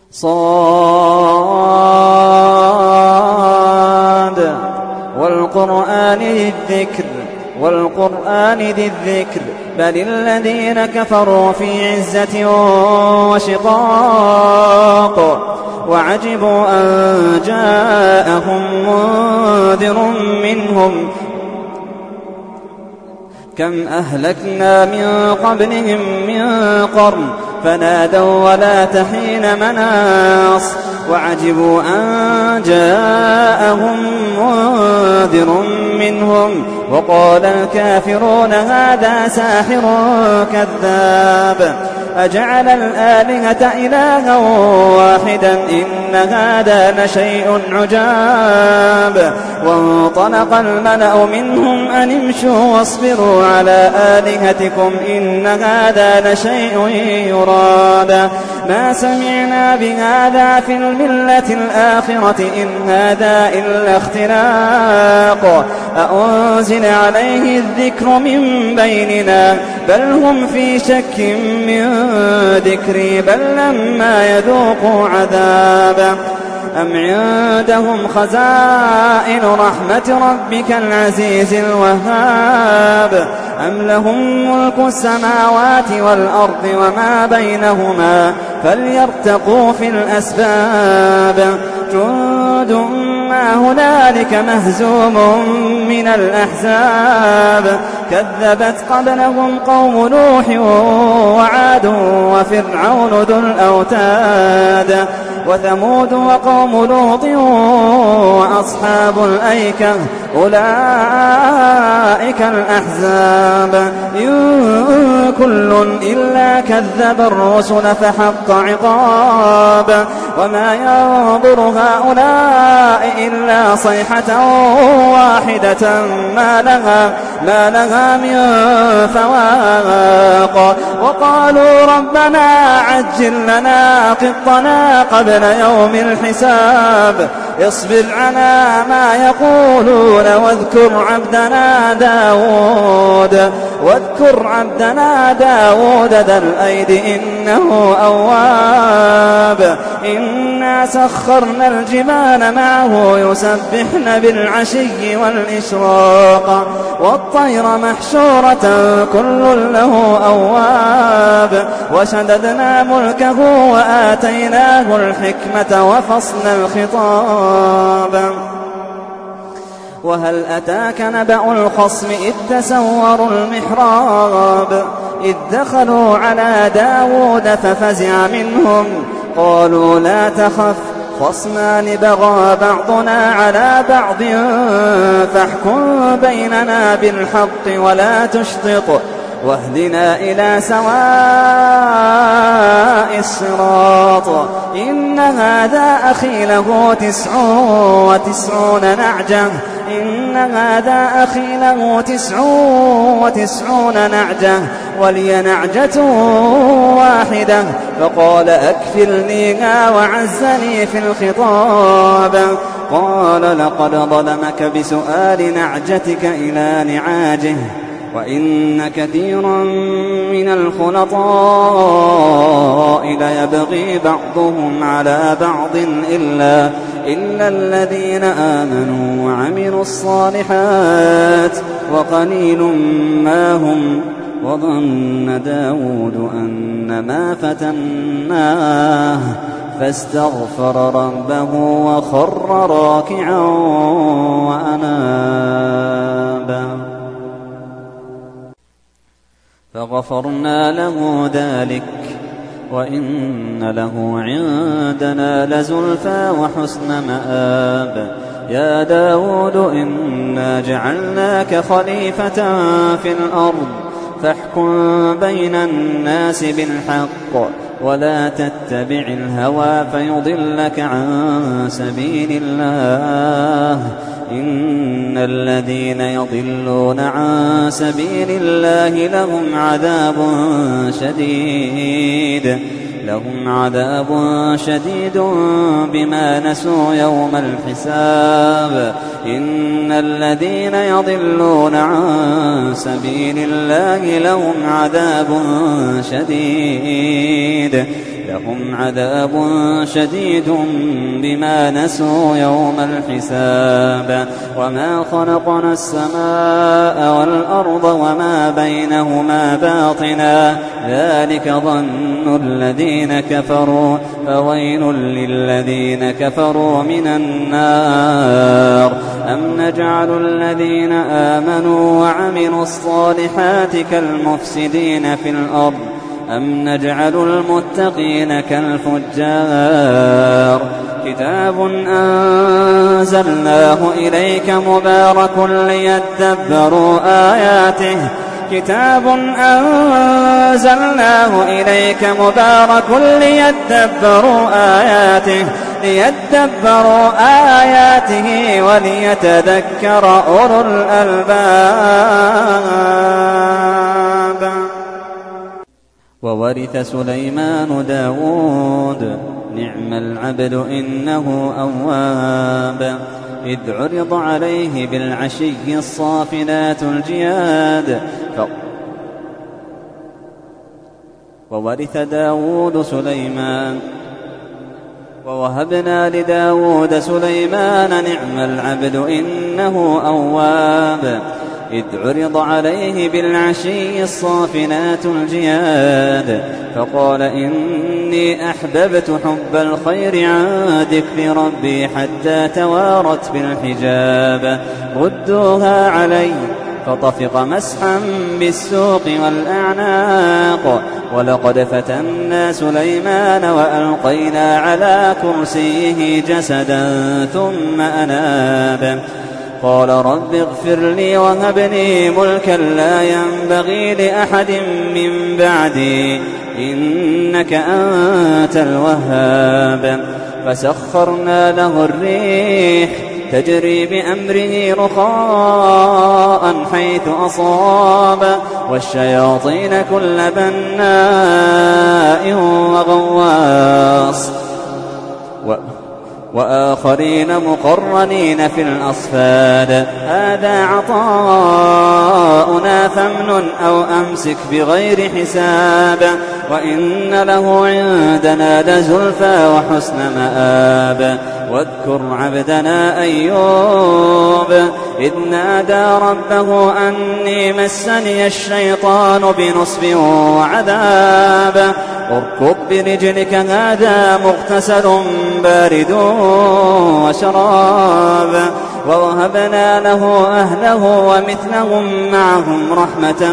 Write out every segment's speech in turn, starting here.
صاد والقرآن ذي الذكر بل الذين كفروا في عزة وشقاق وعجبوا أن جاءهم منذر منهم كم أهلكنا من قبلهم من قرن فنادوا ولا تحين مناص وعجبوا أن جاءهم منذر منهم وقال الكافرون هذا ساحر كذاب أجعل الآلهة إلها واحدا إن هذا لشيء عجاب وانطلق الملأ منهم أن امشوا واصبروا على آلهتكم إن هذا لشيء يراد ما سمعنا بهذا في الملة الآخرة إن هذا إلا اختلاق أأنزل عليه الذكر من بيننا بل هم في شك من ذكري بل لما يذوقوا عذابا أم عندهم خزائن رحمة ربك العزيز الوهاب أم لهم ملك السماوات والأرض وما بينهما فليرتقوا في الأسباب جند ما هنالك مهزوم من الأحزاب كذبت قبلهم قوم نوح وعاد وفرعون ذو الأوتاد وثمود وقوم لوط وأصحاب الأيكة أولئك الأحزاب إن كل إلا كذب الرسل فحق عقاب وما ينظر هؤلاء إلا صيحة واحدة ما لها من فواق وقالوا ربنا عجل لنا قطنا قبل يوم الحساب اصبر على ما يقولون واذكر عبدنا داود ذا الأيد إنه أواب إنا سخرنا الجبال معه يسبحن بالعشي والإشراق والطير محشورة كل له أواب وشددنا ملكه وآتيناه الحكمة وفصل الخطاب وهل أتاك نبأ الخصم إذ تسوروا المحراب إذ دخلوا على داود ففزع منهم قالوا لا تخف خصمان بغى بعضنا على بعض فاحكم بيننا بالحق ولا تشطط واهدنا إلى سواء الصراط إن هذا أخي له 99 نعجة ولي نعجة واحدة فقال أكفلنيها وعزني في الخطاب قال لقد ظلمك بسؤال نعجتك إلى نعاجه وإن كثيرا من الخلطاء ليبغي بعضهم على بعض إلا الذين آمنوا وعملوا الصالحات وقليل ما هم وظن داود أنما فتناه فاستغفر ربه وخر راكعا وأناب فغفرنا له ذلك وإن له عندنا لزلفى وحسن مآب يا داود إنا جعلناك خليفة في الأرض فاحكم بين الناس بالحق ولا تتبع الهوى فيضلك عن سبيل الله إن الذين يضلون عن سبيل الله لهم عذاب شديد بما نسوا يوم الحساب إن الذين يضلون عن سبيل الله لهم عذاب شديد لهم عذاب شديد بما نسوا يوم الحساب وما خلقنا السماء والأرض وما بينهما باطنا ذلك ظن الذين كفروا فويل للذين كفروا من النار أم نجعل الذين آمنوا وعملوا الصالحات كالمفسدين في الأرض أم نجعل المتقين كالفجار كتاب أنزلناه إليك مبارك ليدبروا آياته وليتذكر أولو الألباب. وورث سليمان داود نعم العبد إنه أواب إذ عرض عليه بالعشي الصافنات الجياد وورث داود سليمان ووهبنا لداود سليمان نعم العبد إنه أواب إذ عرض عليه بالعشي الصافنات الجياد فقال إني أحببت حب الخير عن ذكر ربي حتى توارت بالحجاب ردوها علي فطفق مسحا بالسوق والأعناق ولقد فتنا سليمان وألقينا على كرسيه جسدا ثم أناب قال رب اغفر لي وهب لي ملكا لا ينبغي لأحد من بعدي إنك أنت الوهاب فسخرنا له الريح تجري بأمره رخاء حيث أصاب والشياطين كل بناء وغواص وآخرين مقرنين في الأصفاد هذا عطاؤنا فامنن أو أمسك بغير حساب وإن له عندنا لزلفى وحسن مآب واذكر عبدنا أيوب إذ نادى ربه أني مسني الشيطان بنصب وعذاب اركض برجلك هذا مغتسل بارد وشراب ووهبنا له أهله ومثلهم معهم رحمة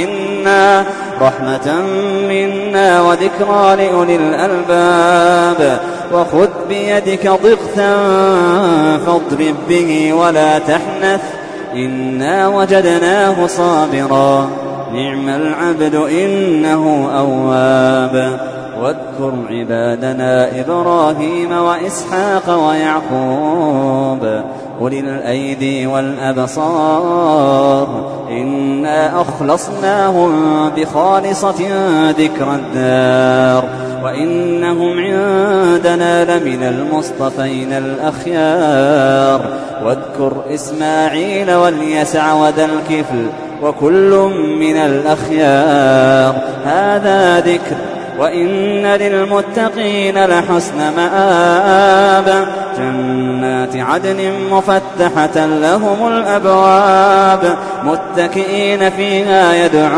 منا وذكرى لأولي الألباب وخذ بيدك ضغثا فاضرب به ولا تحنث إنا وجدناه صابرا نعم العبد إنه أواب واذكر عبادنا إبراهيم وإسحاق ويعقوب أولي الأيدي والأبصار إنا أخلصناهم بخالصة ذكر الدار وإنهم عندنا لمن المصطفين الأخيار واذكر إسماعيل واليسع وذا الكفل وكل من الأخيار هذا ذكر وإن للمتقين لحسن مآب جنات عدن مفتحة لهم الأبواب متكئين فيها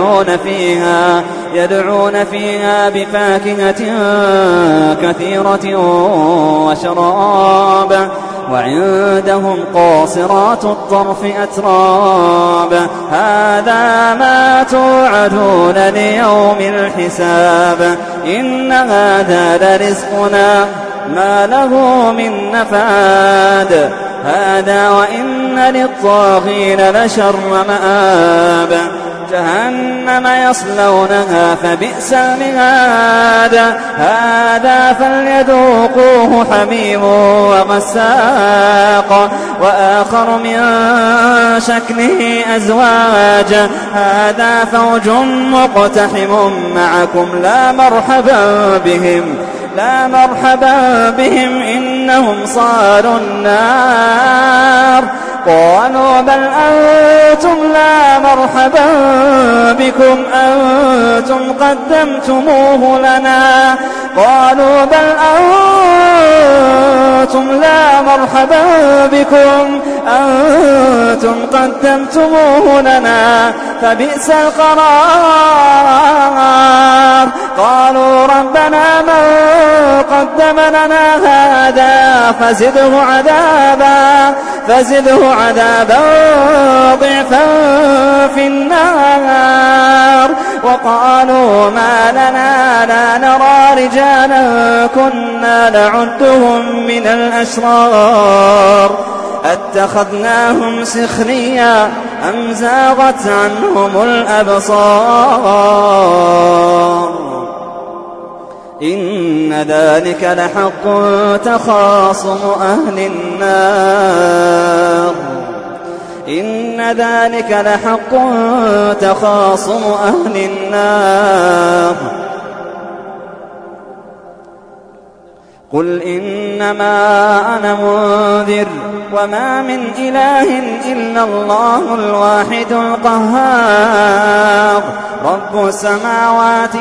يدعون فيها بفاكهة كثيرة وشراب وعندهم قاصرات الطرف أتراب هذا ما توعدون ليوم الحساب إن هذا لرزقنا ما له من نفاد هذا وإن للطاغين لشر مآب جهنم يصلونها فبئس المهاد هذا فليذوقوه حميم وغساق وآخر من شكله أزواج هذا فوج مقتحم معكم لا مرحبا بهم إنهم صالوا النار قالوا بل أنتم لا مرحبا بكم أنتم قدمتموه لنا قالوا بل أنتم لا مرحبا بكم أنتم قدمتموه لنا فبئس القرار. قالوا ربنا من قدم لنا هذا فزده عذابا ضعفا في النار. وقالوا ما لنا لا نرى رجالا كنا نعدهم من الأشرار أتخذناهم سخريا أم زاغت عنهم الأبصار إن ذلك لحق تخاصم أهل النار إن ذلك لحق تخاصم أهل النار. قل إنما أنا منذر وما من إله إلا الله الواحد القهار رب السماوات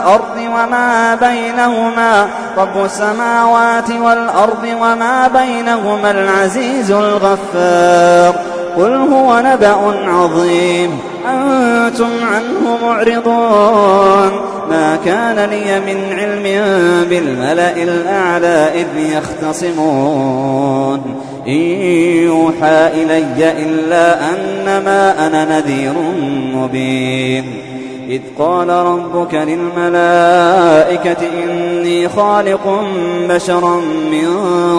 والأرض وما بينهما العزيز الغفار. قل هو نبأ عظيم أنتم عنه معرضون. ما كان لي من علم بالملأ الأعلى إذ يختصمون إن يوحى إلي إلا أنما أنا نذير مبين. إذ قال ربك للملائكة إني خالق بشرا من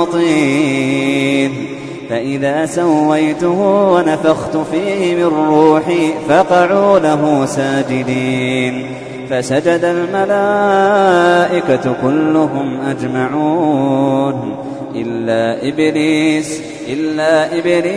طين فإذا سويته ونفخت فيه من روحي فقعوا له ساجدين فسجد الملائكة كلهم أجمعون إلا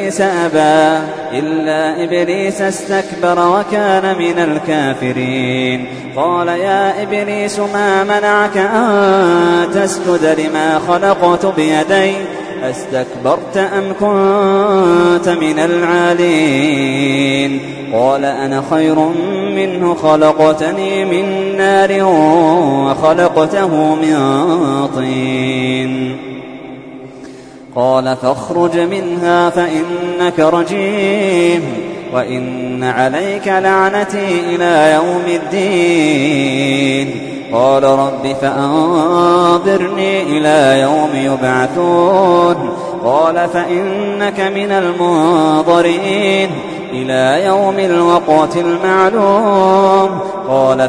إبليس استكبر وكان من الكافرين. قال يا إبليس ما منعك أن تسجد لما خلقت بيدي أستكبرت أم كنت من العالين؟ قال أنا خير منه خلقتني من نار وخلقته من طين. قال فاخرج منها فإنك رجيم وإن عليك لعنتي إلى يوم الدين. قال رب فأنظرني إلى يوم يبعثون. قال فإنك من المنظرين إلى يوم الوقت المعلوم. قال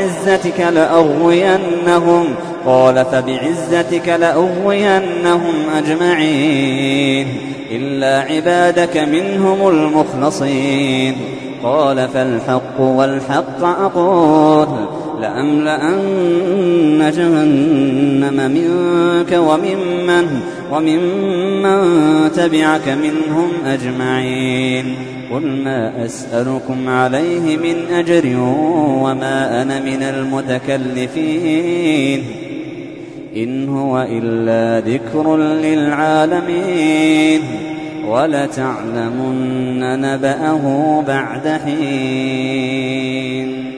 فبعزتك لأغوينهم أجمعين إلا عبادك منهم المخلصين. قال فالحق والحق أقول لأملأن جهنم منك وممن تبعك منهم أجمعين. قل ما أسألكم عليه من أجر وما أنا من المتكلفين إن هو إلا ذكر للعالمين ولتعلمن نبأه بعد حين.